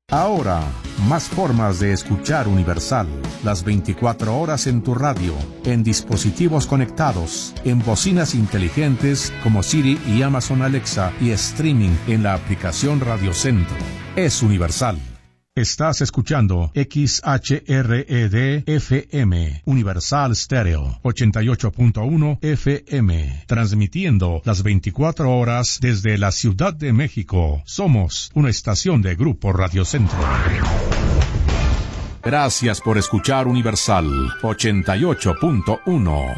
Ahora, más formas de escuchar Universal. Las 24 horas en tu radio, en dispositivos conectados, en bocinas inteligentes como Siri y Amazon Alexa y streaming en la aplicación Radio Centro. Es Universal. Estás escuchando XHRED-FM, Universal Stereo, 88.1 FM, transmitiendo las 24 horas desde la Ciudad de México. Somos una estación de Grupo Radio Centro. Gracias por escuchar Universal 88.1.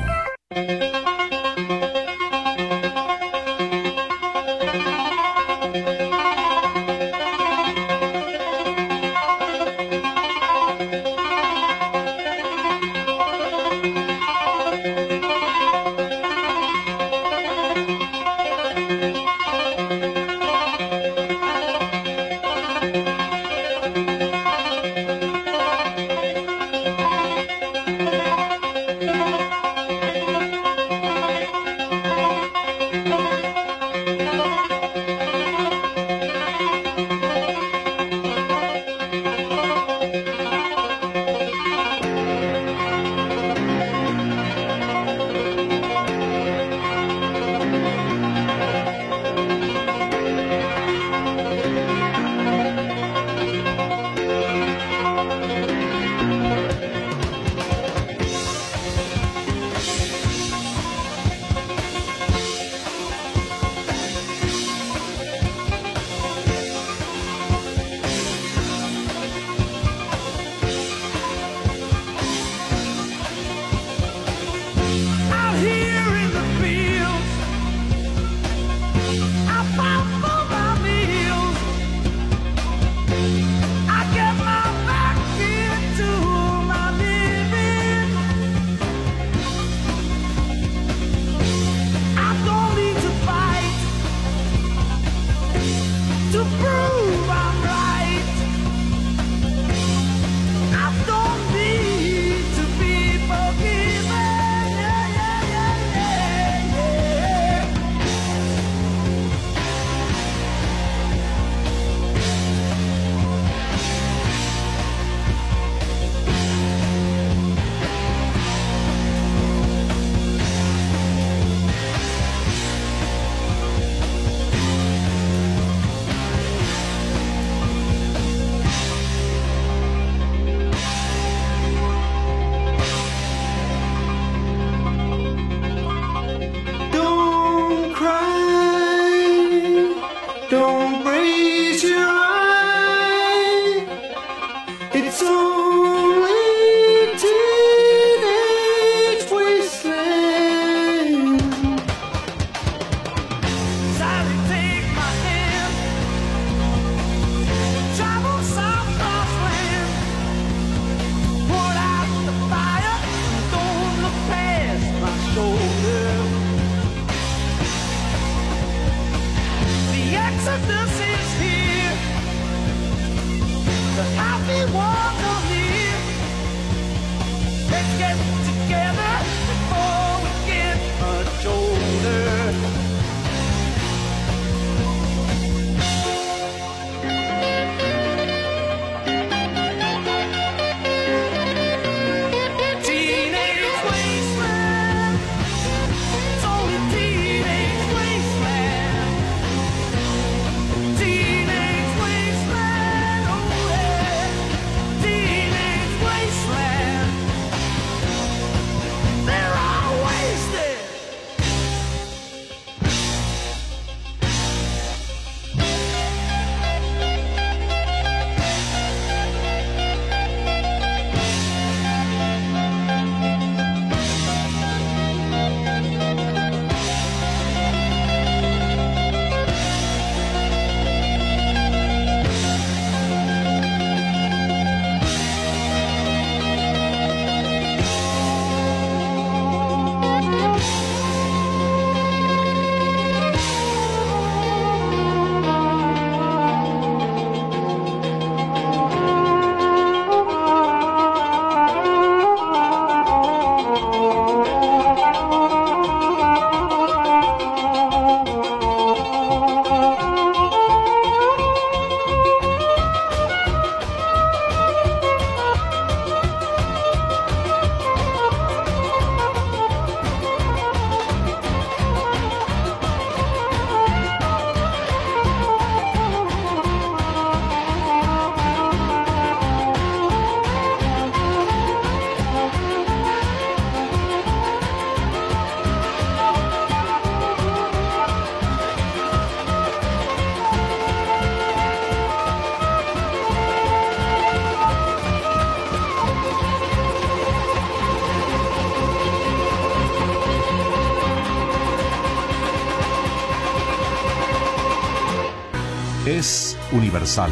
es Universal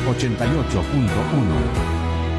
88.1.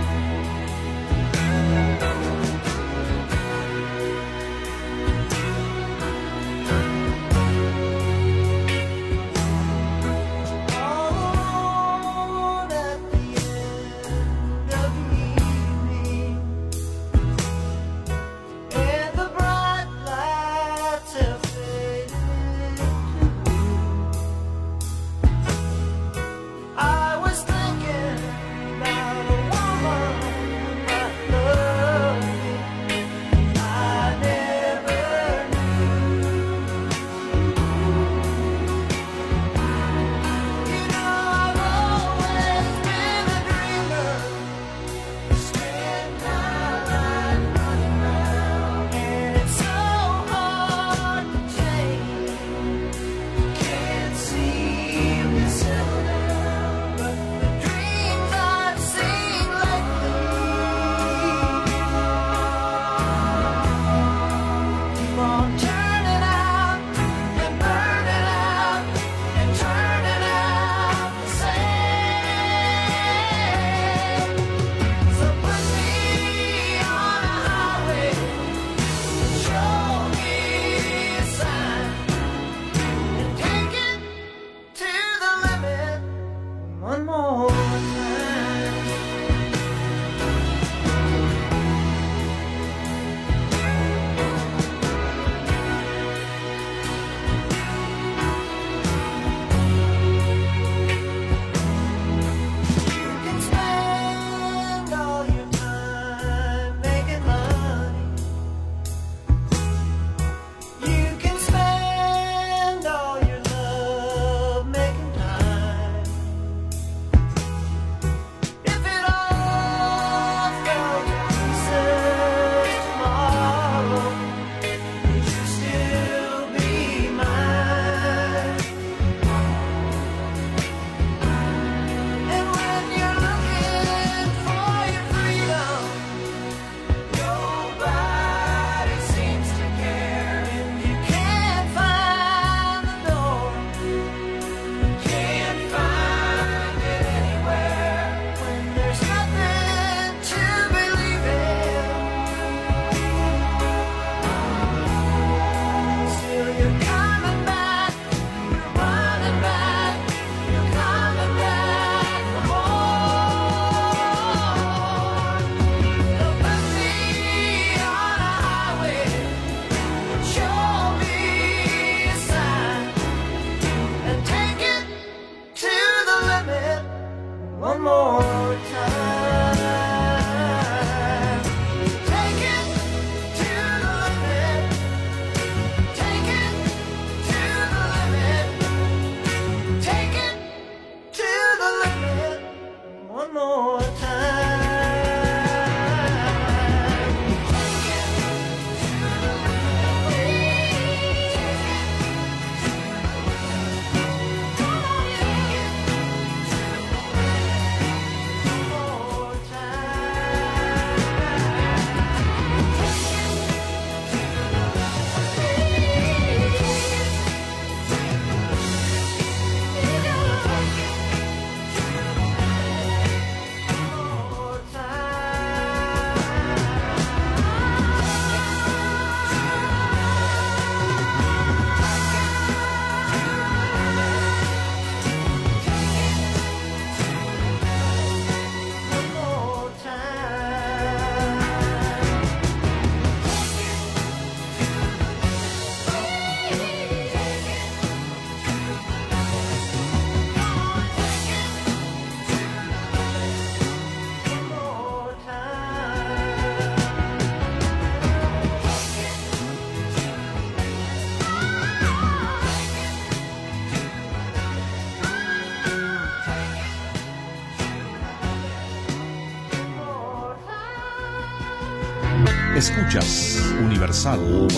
Escuchas Universal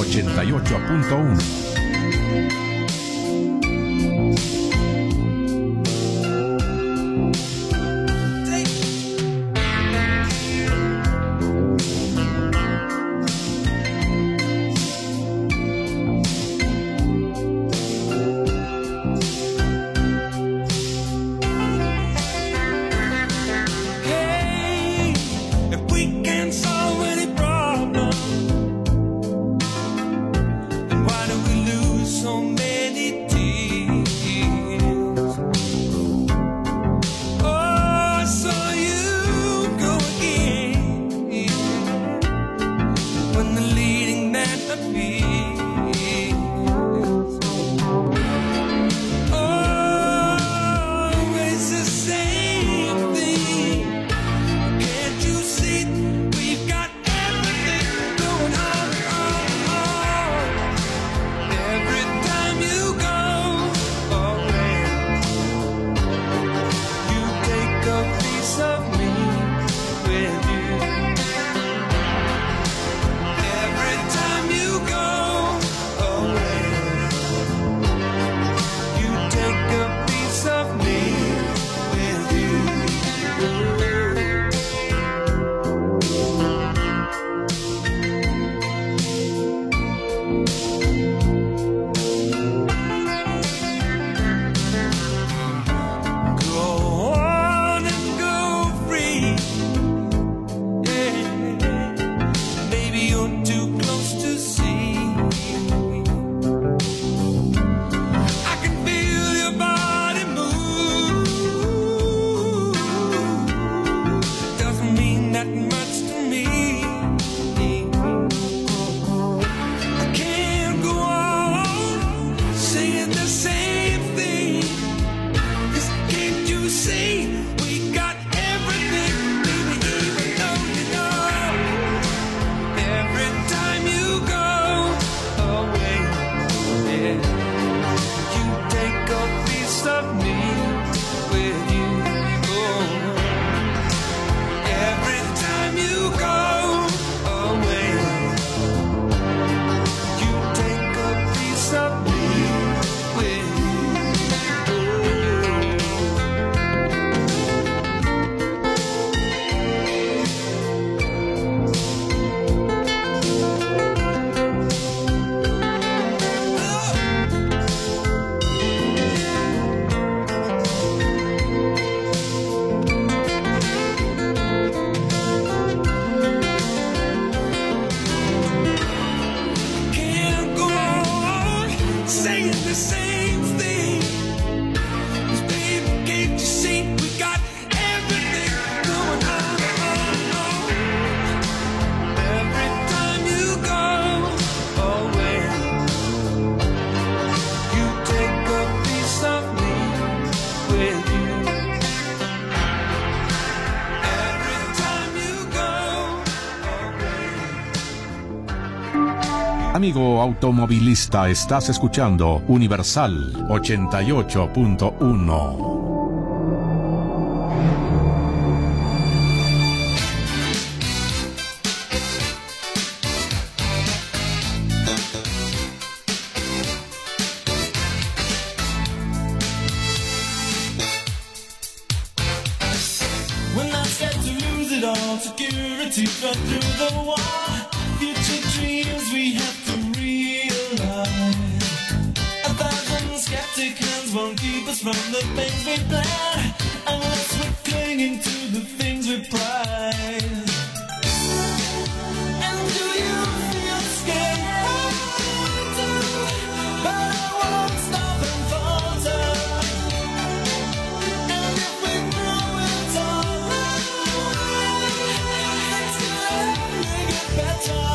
88.1. Amigo automovilista, estás escuchando Universal 88.1. From the things we plan, unless we're clinging to the things we prize. And do you feel scared? But I won't stop and falter. And if we know it's all things can only get better.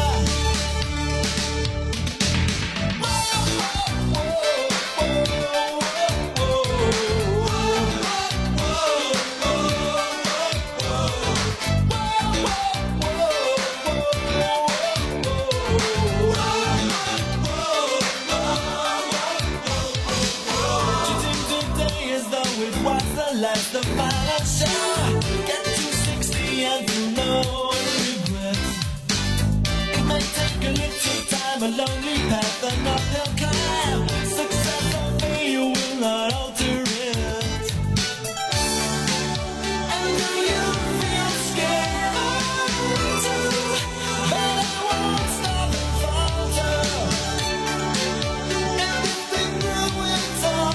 The final show. Get to 60 and you know regret. It might take a little time, a lonely path, an uphill climb. Success or failure will not alter it. And do you feel scared too? But I won't stop and falter. And if we knew it's all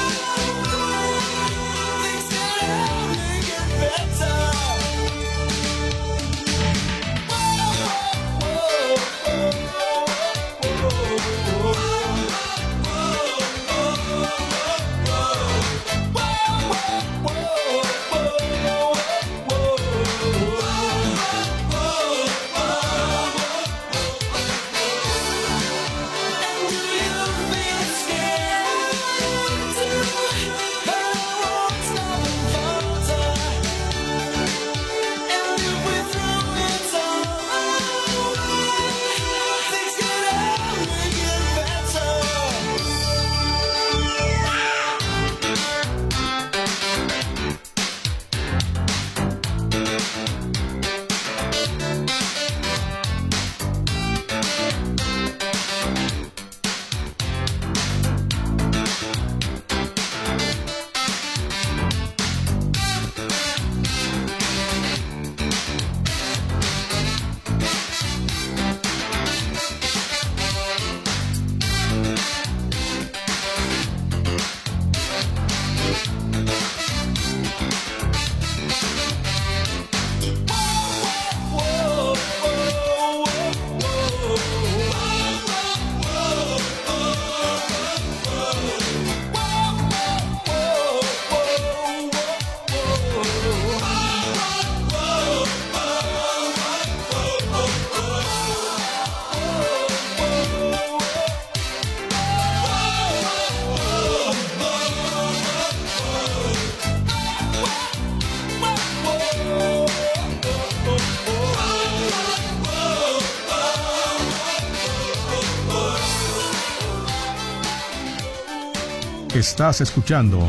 Estás escuchando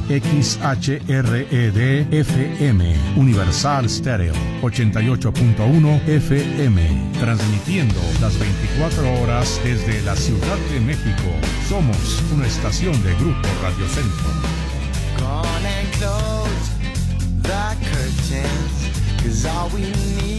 XHRED FM, Universal Stereo, 88.1 FM, transmitiendo las 24 horas desde la Ciudad de México. Somos una estación de Grupo Radio Centro. Gone and close the curtains, 'cause all we need